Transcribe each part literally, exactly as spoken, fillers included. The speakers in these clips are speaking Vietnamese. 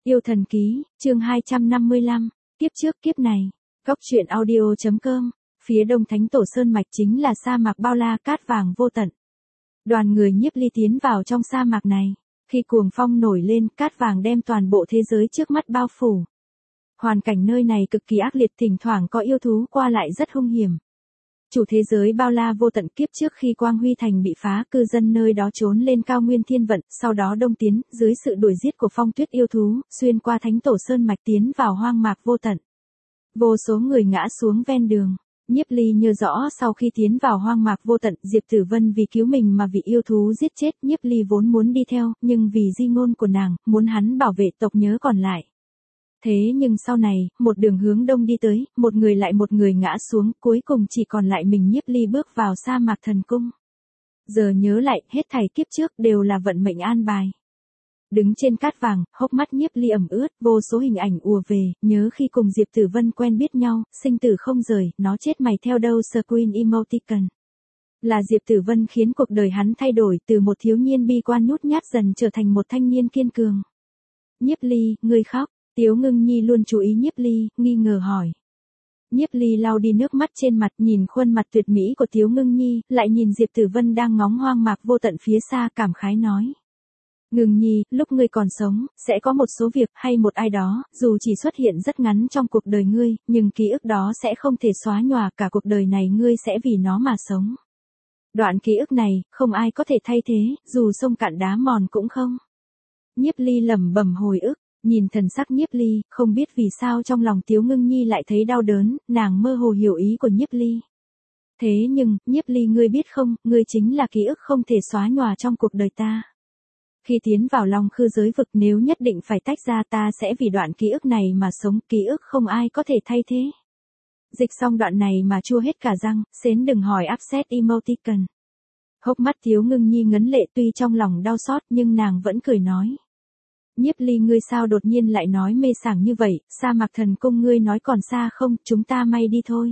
Yêu thần ký, chương hai trăm năm mươi lăm, kiếp trước kiếp này. Góc truyện audio chấm com. Phía đông thánh tổ sơn mạch chính là sa mạc bao la cát vàng vô tận. Đoàn người Nhiếp Ly tiến vào trong sa mạc này. Khi cuồng phong nổi lên, cát vàng đem toàn bộ thế giới trước mắt bao phủ. Hoàn cảnh nơi này cực kỳ ác liệt, thỉnh thoảng có yêu thú qua lại rất hung hiểm. Chủ thế giới bao la vô tận kiếp trước khi Quang Huy Thành bị phá, cư dân nơi đó trốn lên cao nguyên thiên vận, sau đó đông tiến, dưới sự đuổi giết của phong tuyết yêu thú, xuyên qua thánh tổ sơn mạch tiến vào hoang mạc vô tận. Vô số người ngã xuống ven đường. Nhiếp Ly nhớ rõ sau khi tiến vào hoang mạc vô tận, Diệp Tử Vân vì cứu mình mà bị yêu thú giết chết. Nhiếp Ly vốn muốn đi theo, nhưng vì di ngôn của nàng, muốn hắn bảo vệ tộc nhớ còn lại. Thế nhưng sau này, một đường hướng đông đi tới, một người lại một người ngã xuống, cuối cùng chỉ còn lại mình Nhiếp Ly bước vào sa mạc thần cung. Giờ nhớ lại, hết thảy kiếp trước đều là vận mệnh an bài. Đứng trên cát vàng, hốc mắt Nhiếp Ly ẩm ướt, vô số hình ảnh ùa về, nhớ khi cùng Diệp Tử Vân quen biết nhau, sinh tử không rời, nó chết mày theo đâu Screen Emoticon. Là Diệp Tử Vân khiến cuộc đời hắn thay đổi từ một thiếu niên bi quan nhút nhát dần trở thành một thanh niên kiên cường. Nhiếp Ly, ngươi khóc. Tiếu Ngưng Nhi luôn chú ý Nhiếp Ly, nghi ngờ hỏi. Nhiếp Ly lau đi nước mắt trên mặt, nhìn khuôn mặt tuyệt mỹ của Tiếu Ngưng Nhi, lại nhìn Diệp Tử Vân đang ngóng hoang mạc vô tận phía xa, cảm khái nói. Ngưng Nhi, lúc ngươi còn sống, sẽ có một số việc hay một ai đó, dù chỉ xuất hiện rất ngắn trong cuộc đời ngươi, nhưng ký ức đó sẽ không thể xóa nhòa, cả cuộc đời này ngươi sẽ vì nó mà sống. Đoạn ký ức này, không ai có thể thay thế, dù sông cạn đá mòn cũng không. Nhiếp Ly lẩm bẩm hồi ức. Nhìn thần sắc Nhiếp Ly, không biết vì sao trong lòng Tiếu Ngưng Nhi lại thấy đau đớn, nàng mơ hồ hiểu ý của Nhiếp Ly. Thế nhưng, Nhiếp Ly ngươi biết không, ngươi chính là ký ức không thể xóa nhòa trong cuộc đời ta. Khi tiến vào Long Khư giới vực, nếu nhất định phải tách ra, ta sẽ vì đoạn ký ức này mà sống, ký ức không ai có thể thay thế. Dịch xong đoạn này mà chua hết cả răng, xến đừng hỏi upset emoticon. Hốc mắt Tiếu Ngưng Nhi ngấn lệ, tuy trong lòng đau xót nhưng nàng vẫn cười nói. Nhiếp Ly ngươi sao đột nhiên lại nói mê sảng như vậy, sa mạc thần cung ngươi nói còn xa không, chúng ta may đi thôi.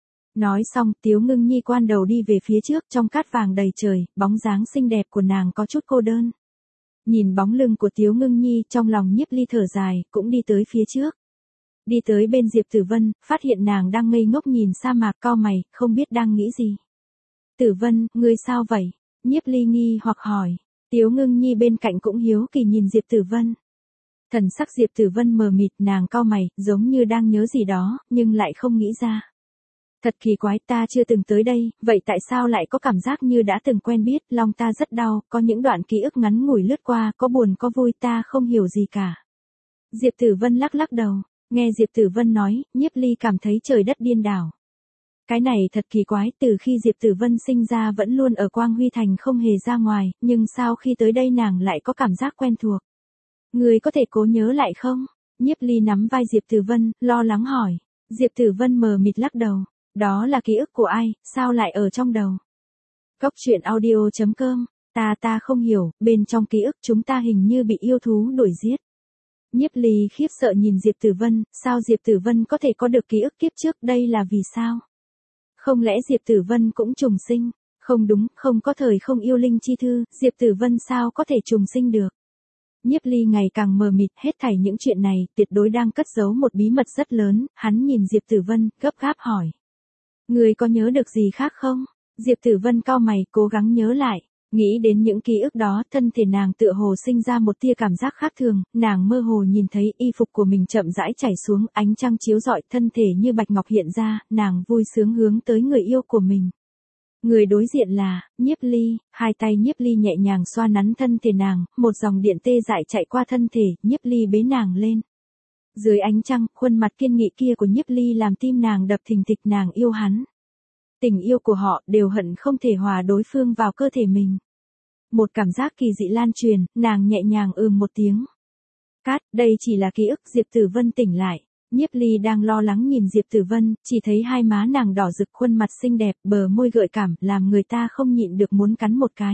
Nói xong, Tiếu Ngưng Nhi quan đầu đi về phía trước, trong cát vàng đầy trời, bóng dáng xinh đẹp của nàng có chút cô đơn. Nhìn bóng lưng của Tiếu Ngưng Nhi, trong lòng Nhiếp Ly thở dài, cũng đi tới phía trước. Đi tới bên Diệp Tử Vân, phát hiện nàng đang ngây ngốc nhìn sa mạc, cau mày, không biết đang nghĩ gì. Tử Vân, ngươi sao vậy? Nhiếp Ly nghi hoặc hỏi. Tiếu Ngưng Nhi bên cạnh cũng hiếu kỳ nhìn Diệp Tử Vân. Thần sắc Diệp Tử Vân mờ mịt, nàng cau mày, giống như đang nhớ gì đó, nhưng lại không nghĩ ra. Thật kỳ quái, ta chưa từng tới đây, vậy tại sao lại có cảm giác như đã từng quen biết, lòng ta rất đau, có những đoạn ký ức ngắn ngủi lướt qua, có buồn có vui, ta không hiểu gì cả. Diệp Tử Vân lắc lắc đầu, nghe Diệp Tử Vân nói, Nhiếp Ly cảm thấy trời đất điên đảo. Cái này thật kỳ quái, từ khi Diệp Tử Vân sinh ra vẫn luôn ở Quang Huy Thành không hề ra ngoài, nhưng sao khi tới đây nàng lại có cảm giác quen thuộc. Người có thể cố nhớ lại không? Nhiếp Ly nắm vai Diệp Tử Vân, lo lắng hỏi. Diệp Tử Vân mờ mịt lắc đầu. Đó là ký ức của ai, sao lại ở trong đầu? Góc truyện audio chấm com. Ta ta không hiểu, bên trong ký ức chúng ta hình như bị yêu thú đuổi giết. Nhiếp Ly khiếp sợ nhìn Diệp Tử Vân, sao Diệp Tử Vân có thể có được ký ức kiếp trước, đây là vì sao? Không lẽ Diệp Tử Vân cũng trùng sinh? Không đúng, không có thời không yêu linh chi thư, Diệp Tử Vân sao có thể trùng sinh được? Nhiếp Ly ngày càng mờ mịt, hết thảy những chuyện này, tuyệt đối đang cất giấu một bí mật rất lớn, hắn nhìn Diệp Tử Vân, gấp gáp hỏi. Người có nhớ được gì khác không? Diệp Tử Vân cau mày, cố gắng nhớ lại. Nghĩ đến những ký ức đó, thân thể nàng tựa hồ sinh ra một tia cảm giác khác thường, nàng mơ hồ nhìn thấy y phục của mình chậm rãi chảy xuống, ánh trăng chiếu rọi, thân thể như bạch ngọc hiện ra, nàng vui sướng hướng tới người yêu của mình. Người đối diện là, Nhiếp Ly, hai tay Nhiếp Ly nhẹ nhàng xoa nắn thân thể nàng, một dòng điện tê dại chạy qua thân thể, Nhiếp Ly bế nàng lên. Dưới ánh trăng, khuôn mặt kiên nghị kia của Nhiếp Ly làm tim nàng đập thình thịch, nàng yêu hắn. Tình yêu của họ đều hận không thể hòa đối phương vào cơ thể mình. Một cảm giác kỳ dị lan truyền, nàng nhẹ nhàng ừm một tiếng. Cát, đây chỉ là ký ức. Diệp Tử Vân tỉnh lại. Nhiếp Ly đang lo lắng nhìn Diệp Tử Vân, chỉ thấy hai má nàng đỏ rực, khuôn mặt xinh đẹp, bờ môi gợi cảm, làm người ta không nhịn được muốn cắn một cái.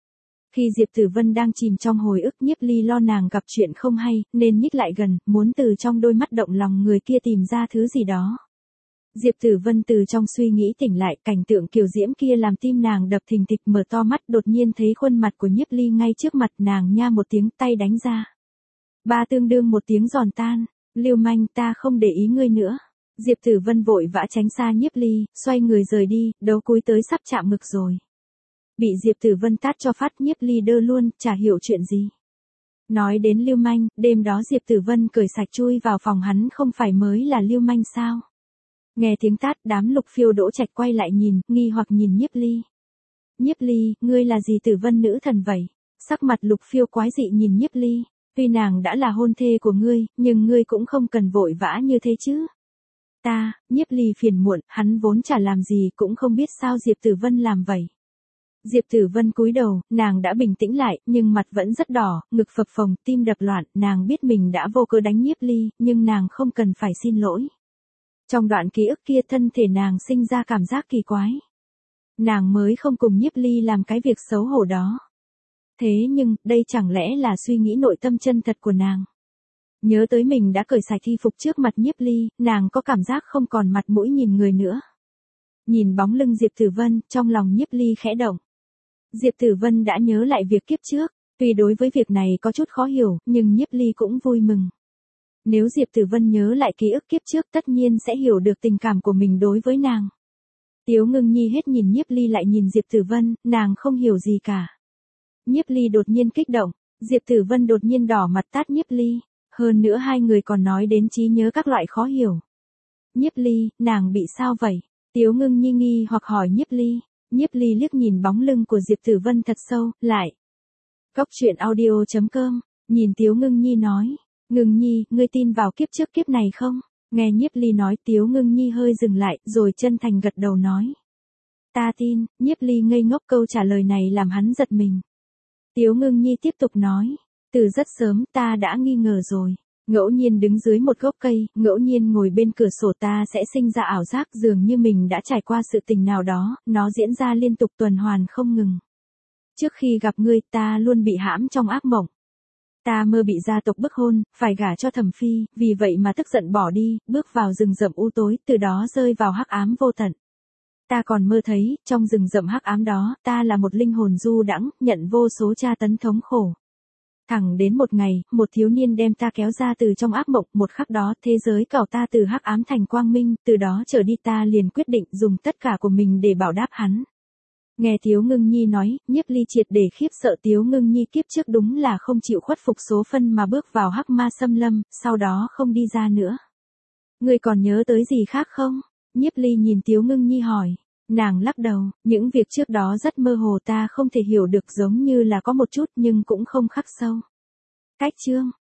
Khi Diệp Tử Vân đang chìm trong hồi ức, Nhiếp Ly lo nàng gặp chuyện không hay, nên nhích lại gần, muốn từ trong đôi mắt động lòng người kia tìm ra thứ gì đó. Diệp Tử Vân từ trong suy nghĩ tỉnh lại, cảnh tượng kiều diễm kia làm tim nàng đập thình thịch, mở to mắt đột nhiên thấy khuôn mặt của Nhiếp Ly ngay trước mặt nàng, nha một tiếng, tay đánh ra. Ba tương đương một tiếng giòn tan, lưu manh ta không để ý ngươi nữa. Diệp Tử Vân vội vã tránh xa Nhiếp Ly, xoay người rời đi, đấu cúi tới sắp chạm ngực rồi. Bị Diệp Tử Vân tát cho phát Nhiếp Ly đơ luôn, chả hiểu chuyện gì. Nói đến lưu manh, đêm đó Diệp Tử Vân cởi sạch chui vào phòng hắn không phải mới là lưu manh sao? Nghe tiếng tát đám Lục Phiêu Đỗ Trạch quay lại nhìn, nghi hoặc nhìn Nhiếp Ly. Nhiếp Ly, ngươi là gì Tử Vân nữ thần vậy? Sắc mặt Lục Phiêu quái dị nhìn Nhiếp Ly, tuy nàng đã là hôn thê của ngươi, nhưng ngươi cũng không cần vội vã như thế chứ. Ta, Nhiếp Ly phiền muộn, hắn vốn chả làm gì cũng không biết sao Diệp Tử Vân làm vậy. Diệp Tử Vân cúi đầu, nàng đã bình tĩnh lại, nhưng mặt vẫn rất đỏ, ngực phập phồng, tim đập loạn, nàng biết mình đã vô cớ đánh Nhiếp Ly, nhưng nàng không cần phải xin lỗi. Trong đoạn ký ức kia thân thể nàng sinh ra cảm giác kỳ quái. Nàng mới không cùng Nhiếp Ly làm cái việc xấu hổ đó. Thế nhưng, đây chẳng lẽ là suy nghĩ nội tâm chân thật của nàng. Nhớ tới mình đã cởi sạch y phục trước mặt Nhiếp Ly, nàng có cảm giác không còn mặt mũi nhìn người nữa. Nhìn bóng lưng Diệp Tử Vân, trong lòng Nhiếp Ly khẽ động. Diệp Tử Vân đã nhớ lại việc kiếp trước, tuy đối với việc này có chút khó hiểu, nhưng Nhiếp Ly cũng vui mừng. Nếu Diệp Tử Vân nhớ lại ký ức kiếp trước tất nhiên sẽ hiểu được tình cảm của mình đối với nàng. Tiếu Ngưng Nhi hết nhìn Nhiếp Ly lại nhìn Diệp Tử Vân, nàng không hiểu gì cả. Nhiếp Ly đột nhiên kích động, Diệp Tử Vân đột nhiên đỏ mặt tát Nhiếp Ly, hơn nữa hai người còn nói đến trí nhớ các loại khó hiểu. Nhiếp Ly, nàng bị sao vậy? Tiếu Ngưng Nhi nghi hoặc hỏi Nhiếp Ly. Nhiếp Ly liếc nhìn bóng lưng của Diệp Tử Vân thật sâu, lại. Góc truyện audio chấm com, nhìn Tiếu Ngưng Nhi nói. Ngưng Nhi, ngươi tin vào kiếp trước kiếp này không? Nghe Nhiếp Ly nói Tiếu Ngưng Nhi hơi dừng lại, rồi chân thành gật đầu nói. Ta tin, Nhiếp Ly ngây ngốc câu trả lời này làm hắn giật mình. Tiếu Ngưng Nhi tiếp tục nói. Từ rất sớm ta đã nghi ngờ rồi. Ngẫu nhiên đứng dưới một gốc cây, ngẫu nhiên ngồi bên cửa sổ ta sẽ sinh ra ảo giác dường như mình đã trải qua sự tình nào đó, nó diễn ra liên tục tuần hoàn không ngừng. Trước khi gặp ngươi ta luôn bị hãm trong ác mộng. Ta mơ bị gia tộc bức hôn, phải gả cho Thẩm Phi, vì vậy mà tức giận bỏ đi, bước vào rừng rậm u tối, từ đó rơi vào hắc ám vô tận. Ta còn mơ thấy, trong rừng rậm hắc ám đó, ta là một linh hồn du đãng, nhận vô số tra tấn thống khổ. Thẳng đến một ngày, một thiếu niên đem ta kéo ra từ trong ác mộng, một khắc đó thế giới cào ta từ hắc ám thành quang minh, từ đó trở đi ta liền quyết định dùng tất cả của mình để bảo đáp hắn. Nghe Tiếu Ngưng Nhi nói, Nhiếp Ly triệt để khiếp sợ. Tiếu Ngưng Nhi kiếp trước đúng là không chịu khuất phục số phân mà bước vào hắc ma xâm lâm, sau đó không đi ra nữa. Ngươi còn nhớ tới gì khác không? Nhiếp Ly nhìn Tiếu Ngưng Nhi hỏi. Nàng lắc đầu, những việc trước đó rất mơ hồ ta không thể hiểu được, giống như là có một chút nhưng cũng không khắc sâu. Cách chương